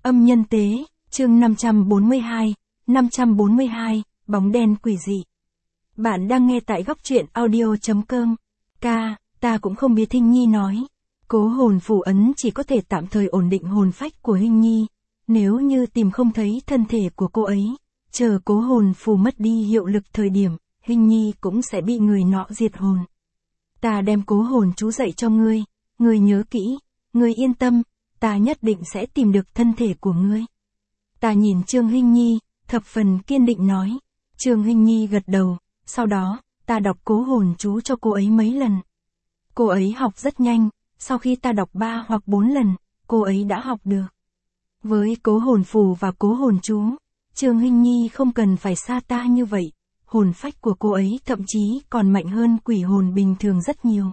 Âm nhân tế, chương 542, bóng đen quỷ dị. Bạn đang nghe tại góc truyện audio.com. Ta cũng không biết Hinh Nhi nói. Cố hồn phù ấn chỉ có thể tạm thời ổn định hồn phách của Hinh Nhi. Nếu như tìm không thấy thân thể của cô ấy, chờ cố hồn phù mất đi hiệu lực thời điểm, Hinh Nhi cũng sẽ bị người nọ diệt hồn. Ta đem cố hồn chú dạy cho ngươi, ngươi nhớ kỹ, ngươi yên tâm, ta nhất định sẽ tìm được thân thể của ngươi. Ta nhìn Trương Hinh Nhi, thập phần kiên định nói. Trương Hinh Nhi gật đầu, sau đó, ta đọc cố hồn chú cho cô ấy mấy lần. Cô ấy học rất nhanh, sau khi ta đọc 3 hoặc 4 lần, cô ấy đã học được. Với cố hồn phù và cố hồn chú, Trương Hinh Nhi không cần phải xa ta như vậy, hồn phách của cô ấy thậm chí còn mạnh hơn quỷ hồn bình thường rất nhiều.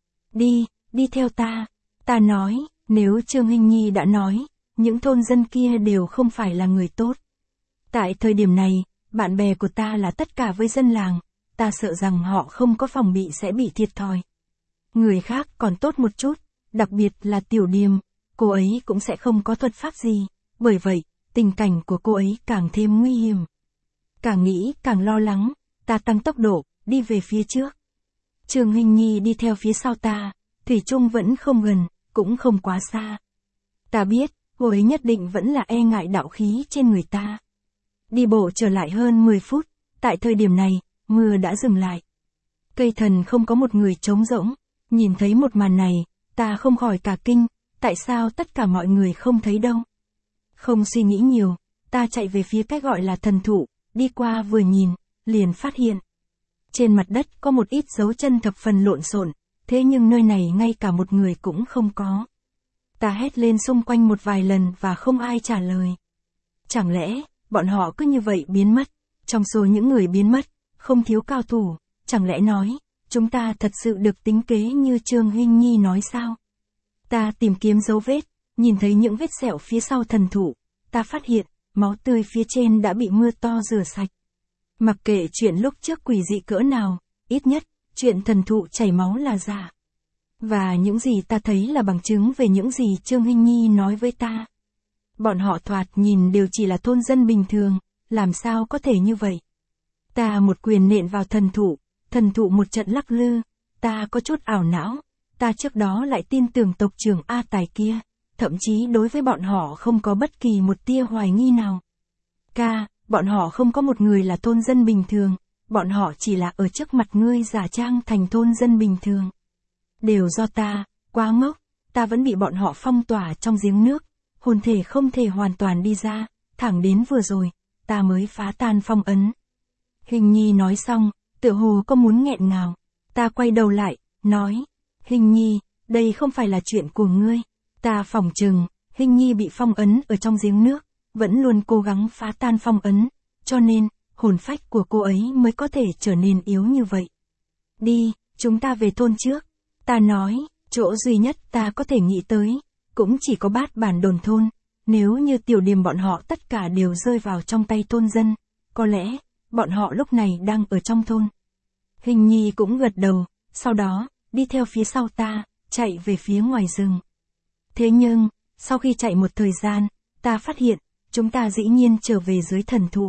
Đi theo ta. Ta nói, nếu Trương Hinh Nhi đã nói, những thôn dân kia đều không phải là người tốt. Tại thời điểm này, bạn bè của ta là tất cả với dân làng, ta sợ rằng họ không có phòng bị sẽ bị thiệt thòi. Người khác còn tốt một chút, đặc biệt là Tiểu Điềm, cô ấy cũng sẽ không có thuật pháp gì, bởi vậy, tình cảnh của cô ấy càng thêm nguy hiểm. Càng nghĩ càng lo lắng, ta tăng tốc độ, đi về phía trước. Trương Hinh Nhi đi theo phía sau ta, thủy chung vẫn không gần, cũng không quá xa. Ta biết, cô ấy nhất định vẫn là e ngại đạo khí trên người ta. Đi bộ trở lại hơn 10 phút, tại thời điểm này, mưa đã dừng lại. Cây thần không có một người trống rỗng, nhìn thấy một màn này, ta không khỏi cả kinh, tại sao tất cả mọi người không thấy đâu. Không suy nghĩ nhiều, ta chạy về phía cái gọi là thần thụ, đi qua vừa nhìn, liền phát hiện. Trên mặt đất có một ít dấu chân thập phần lộn xộn, thế nhưng nơi này ngay cả một người cũng không có. Ta hét lên xung quanh một vài lần và không ai trả lời. Chẳng lẽ, bọn họ cứ như vậy biến mất? Trong số những người biến mất, không thiếu cao thủ, chẳng lẽ nói, chúng ta thật sự được tính kế như Trương Hinh Nhi nói sao? Ta tìm kiếm dấu vết, nhìn thấy những vết sẹo phía sau thần thụ, ta phát hiện, máu tươi phía trên đã bị mưa to rửa sạch. Mặc kệ chuyện lúc trước quỷ dị cỡ nào, ít nhất, chuyện thần thụ chảy máu là giả. Và những gì ta thấy là bằng chứng về những gì Trương Hinh Nhi nói với ta. Bọn họ thoạt nhìn đều chỉ là thôn dân bình thường, làm sao có thể như vậy? Ta một quyền nện vào thần thụ một trận lắc lư, ta có chút ảo não, ta trước đó lại tin tưởng tộc trưởng A Tài kia, thậm chí đối với bọn họ không có bất kỳ một tia hoài nghi nào. Bọn họ không có một người là thôn dân bình thường, bọn họ chỉ là ở trước mặt ngươi giả trang thành thôn dân bình thường. Đều do ta, quá ngốc, ta vẫn bị bọn họ phong tỏa trong giếng nước, hồn thể không thể hoàn toàn đi ra, thẳng đến vừa rồi, ta mới phá tan phong ấn. Hinh Nhi nói xong, tựa hồ có muốn nghẹn ngào, ta quay đầu lại, nói, Hinh Nhi, đây không phải là chuyện của ngươi, ta phỏng chừng, Hinh Nhi bị phong ấn ở trong giếng nước, vẫn luôn cố gắng phá tan phong ấn, cho nên, hồn phách của cô ấy mới có thể trở nên yếu như vậy. Đi, chúng ta về thôn trước. Ta nói, chỗ duy nhất ta có thể nghĩ tới, cũng chỉ có Bát Bản đồn thôn, nếu như Tiểu Điềm bọn họ tất cả đều rơi vào trong tay thôn dân, có lẽ, bọn họ lúc này đang ở trong thôn. Hinh Nhi cũng gật đầu, sau đó, đi theo phía sau ta, chạy về phía ngoài rừng. Thế nhưng, sau khi chạy một thời gian, ta phát hiện, chúng ta dĩ nhiên trở về dưới thần thụ.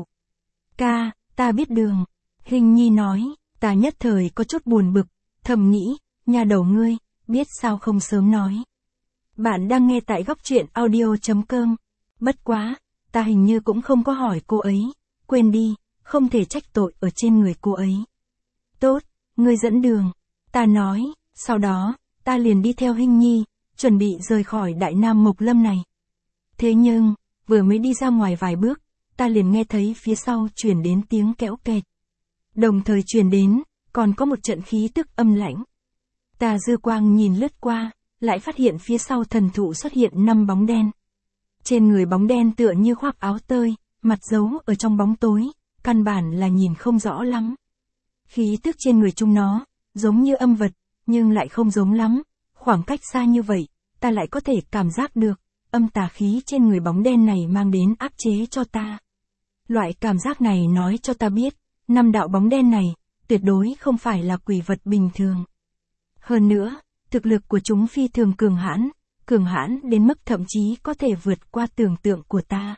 Ta biết đường. Hinh Nhi nói, ta nhất thời có chút buồn bực, thầm nghĩ, nhà đầu ngươi, biết sao không sớm nói. Bạn đang nghe tại góc truyện audio.com. Bất quá, ta hình như cũng không có hỏi cô ấy, quên đi, không thể trách tội ở trên người cô ấy. Tốt, ngươi dẫn đường. Ta nói, sau đó, ta liền đi theo Hinh Nhi, chuẩn bị rời khỏi Đại Nam Mộc Lâm này. Thế nhưng, vừa mới đi ra ngoài vài bước, ta liền nghe thấy phía sau truyền đến tiếng kéo kẹt. Đồng thời truyền đến, còn có một trận khí tức âm lãnh. Ta dư quang nhìn lướt qua, lại phát hiện phía sau thần thụ xuất hiện 5 bóng đen. Trên người bóng đen tựa như khoác áo tơi, mặt giấu ở trong bóng tối, căn bản là nhìn không rõ lắm. Khí tức trên người chúng nó, giống như âm vật, nhưng lại không giống lắm. Khoảng cách xa như vậy, ta lại có thể cảm giác được, âm tà khí trên người bóng đen này mang đến áp chế cho ta. Loại cảm giác này nói cho ta biết, 5 đạo bóng đen này, tuyệt đối không phải là quỷ vật bình thường. Hơn nữa, thực lực của chúng phi thường cường hãn, cường hãn đến mức thậm chí có thể vượt qua tưởng tượng của ta.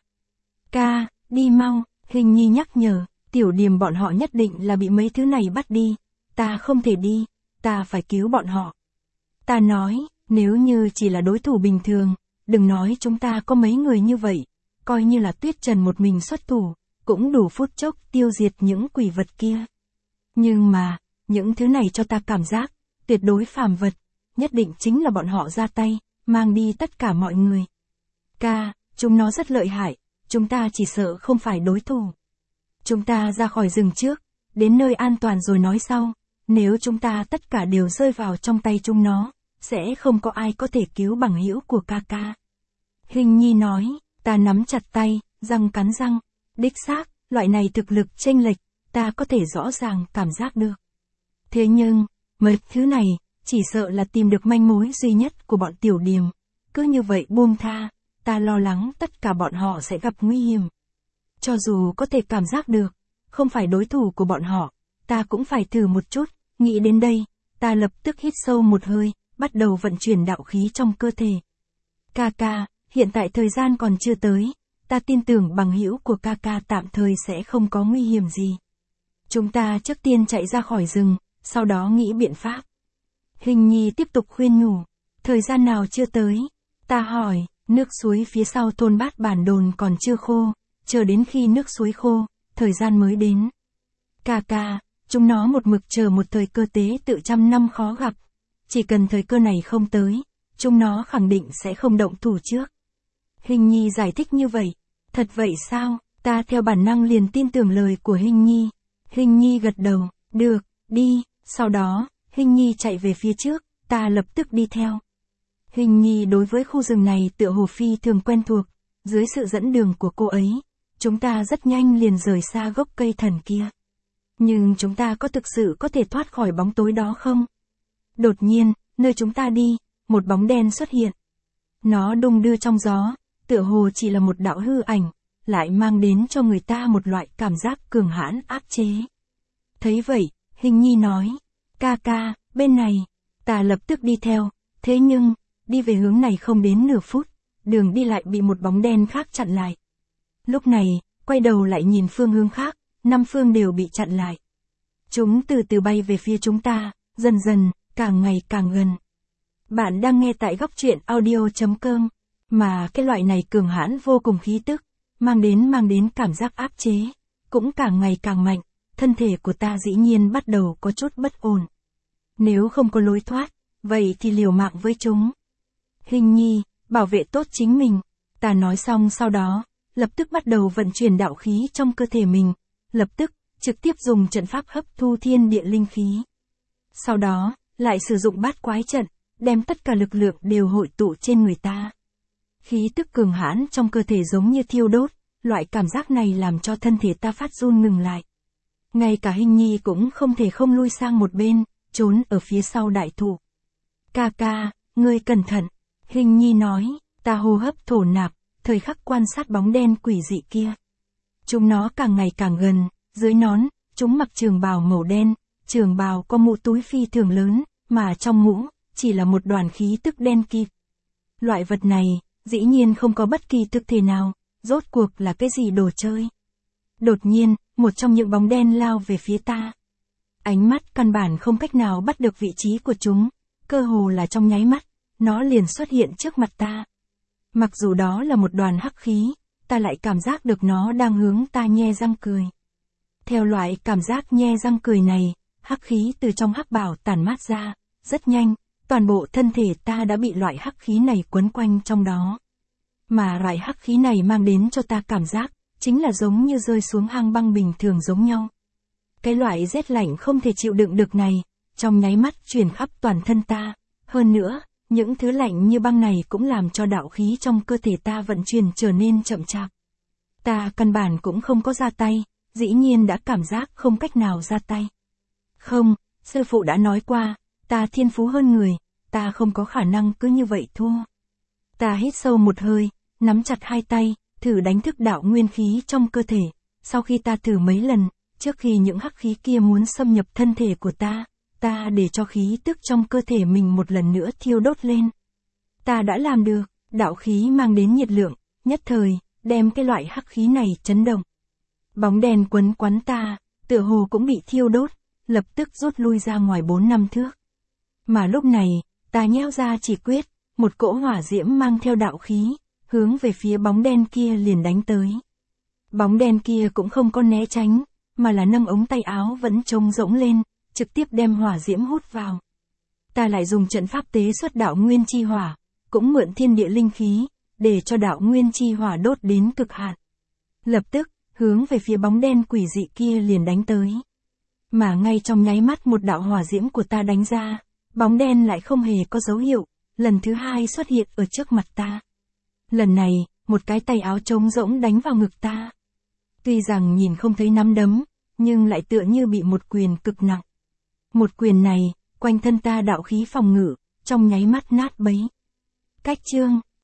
Ca, đi mau, Hình Nhi nhắc nhở, Tiểu Điềm bọn họ nhất định là bị mấy thứ này bắt đi. Ta không thể đi, ta phải cứu bọn họ. Ta nói, nếu như chỉ là đối thủ bình thường, đừng nói chúng ta có mấy người như vậy, coi như là Tuyết Trần một mình xuất thủ, cũng đủ phút chốc tiêu diệt những quỷ vật kia. Nhưng mà, những thứ này cho ta cảm giác, tuyệt đối phàm vật, nhất định chính là bọn họ ra tay, mang đi tất cả mọi người. Ca, chúng nó rất lợi hại, chúng ta chỉ sợ không phải đối thủ. Chúng ta ra khỏi rừng trước, đến nơi an toàn rồi nói sau, nếu chúng ta tất cả đều rơi vào trong tay chúng nó, sẽ không có ai có thể cứu bằng hữu của ca ca. Hình Nhi nói, ta nắm chặt tay, răng cắn răng, đích xác, loại này thực lực chênh lệch, ta có thể rõ ràng cảm giác được. Thế nhưng, mấy thứ này, chỉ sợ là tìm được manh mối duy nhất của bọn Tiểu Điềm. Cứ như vậy buông tha, ta lo lắng tất cả bọn họ sẽ gặp nguy hiểm. Cho dù có thể cảm giác được, không phải đối thủ của bọn họ, ta cũng phải thử một chút, nghĩ đến đây, ta lập tức hít sâu một hơi, bắt đầu vận chuyển đạo khí trong cơ thể. Ca ca, hiện tại thời gian còn chưa tới, ta tin tưởng bằng hữu của ca ca tạm thời sẽ không có nguy hiểm gì. Chúng ta trước tiên chạy ra khỏi rừng, sau đó nghĩ biện pháp. Hình Nhi tiếp tục khuyên nhủ, thời gian nào chưa tới? Ta hỏi, nước suối phía sau thôn Bát Bản Đồn còn chưa khô, chờ đến khi nước suối khô, thời gian mới đến. Ca ca, chúng nó một mực chờ một thời cơ tế tự trăm năm khó gặp. Chỉ cần thời cơ này không tới, chúng nó khẳng định sẽ không động thủ trước. Hình Nhi giải thích như vậy. Thật vậy sao? Ta theo bản năng liền tin tưởng lời của Hình Nhi. Hình Nhi gật đầu, được, đi. Sau đó, Hình Nhi chạy về phía trước, ta lập tức đi theo. Hình Nhi đối với khu rừng này tựa hồ phi thường quen thuộc, dưới sự dẫn đường của cô ấy, chúng ta rất nhanh liền rời xa gốc cây thần kia. Nhưng chúng ta có thực sự có thể thoát khỏi bóng tối đó không? Đột nhiên, nơi chúng ta đi, một bóng đen xuất hiện. Nó đung đưa trong gió, tựa hồ chỉ là một đạo hư ảnh, lại mang đến cho người ta một loại cảm giác cường hãn áp chế. Thấy vậy, Hình Nhi nói, ca ca, bên này, ta lập tức đi theo, thế nhưng, đi về hướng này không đến nửa phút, đường đi lại bị một bóng đen khác chặn lại. Lúc này, quay đầu lại nhìn phương hướng khác, 5 phương đều bị chặn lại. Chúng từ từ bay về phía chúng ta, dần dần, càng ngày càng gần. Bạn đang nghe tại góc truyện audio.com, mà cái loại này cường hãn vô cùng khí tức, mang đến cảm giác áp chế, cũng càng ngày càng mạnh, thân thể của ta dĩ nhiên bắt đầu có chút bất ổn. Nếu không có lối thoát, vậy thì liều mạng với chúng. Hình Nhi, bảo vệ tốt chính mình, ta nói xong sau đó, lập tức bắt đầu vận chuyển đạo khí trong cơ thể mình, lập tức, trực tiếp dùng trận pháp hấp thu thiên địa linh khí. Sau đó, lại sử dụng bát quái trận, đem tất cả lực lượng đều hội tụ trên người ta. Khí tức cường hãn trong cơ thể giống như thiêu đốt, loại cảm giác này làm cho thân thể ta phát run ngừng lại. Ngay cả Hình Nhi cũng không thể không lui sang một bên, trốn ở phía sau đại thụ. Ca ca, ngươi cẩn thận, Hình Nhi nói, ta hô hấp thổ nạp, thời khắc quan sát bóng đen quỷ dị kia. Chúng nó càng ngày càng gần, dưới nón, chúng mặc trường bào màu đen, trường bào có mũ túi phi thường lớn, mà trong mũ, chỉ là một đoàn khí tức đen kịt. Loại vật này, dĩ nhiên không có bất kỳ thực thể nào, rốt cuộc là cái gì đồ chơi. Đột nhiên, một trong những bóng đen lao về phía ta. Ánh mắt căn bản không cách nào bắt được vị trí của chúng, cơ hồ là trong nháy mắt, nó liền xuất hiện trước mặt ta. Mặc dù đó là một đoàn hắc khí, ta lại cảm giác được nó đang hướng ta nhe răng cười. Theo loại cảm giác nhe răng cười này, hắc khí từ trong hắc bảo tản mát ra, rất nhanh, toàn bộ thân thể ta đã bị loại hắc khí này quấn quanh trong đó. Mà loại hắc khí này mang đến cho ta cảm giác, chính là giống như rơi xuống hang băng bình thường giống nhau. Cái loại rét lạnh không thể chịu đựng được này, trong nháy mắt truyền khắp toàn thân ta. Hơn nữa, những thứ lạnh như băng này cũng làm cho đạo khí trong cơ thể ta vận chuyển trở nên chậm chạp. Ta căn bản cũng không có ra tay, dĩ nhiên đã cảm giác không cách nào ra tay. Không, sư phụ đã nói qua, ta thiên phú hơn người, ta không có khả năng cứ như vậy thua. Ta hít sâu một hơi, nắm chặt hai tay, thử đánh thức đạo nguyên khí trong cơ thể. Sau khi ta thử mấy lần, trước khi những hắc khí kia muốn xâm nhập thân thể của ta để cho khí tức trong cơ thể mình một lần nữa thiêu đốt lên. Ta đã làm được, đạo khí mang đến nhiệt lượng, nhất thời, đem cái loại hắc khí này chấn động. Bóng đen quấn quắn ta, tựa hồ cũng bị thiêu đốt, lập tức rút lui ra ngoài 4-5 thước. Mà lúc này, ta nheo ra chỉ quyết, một cỗ hỏa diễm mang theo đạo khí, hướng về phía bóng đen kia liền đánh tới. Bóng đen kia cũng không có né tránh, mà là nâng ống tay áo vẫn trông rỗng lên, trực tiếp đem hỏa diễm hút vào. Ta lại dùng trận pháp tế xuất đạo nguyên chi hỏa, cũng mượn thiên địa linh khí, để cho đạo nguyên chi hỏa đốt đến cực hạn. Lập tức, hướng về phía bóng đen quỷ dị kia liền đánh tới. Mà ngay trong nháy mắt một đạo hỏa diễm của ta đánh ra, bóng đen lại không hề có dấu hiệu, lần thứ hai xuất hiện ở trước mặt ta. Lần này, một cái tay áo trống rỗng đánh vào ngực ta. Tuy rằng nhìn không thấy nắm đấm, nhưng lại tựa như bị một quyền cực nặng. Một quyền này, quanh thân ta đạo khí phòng ngự, trong nháy mắt nát bấy. Cách chương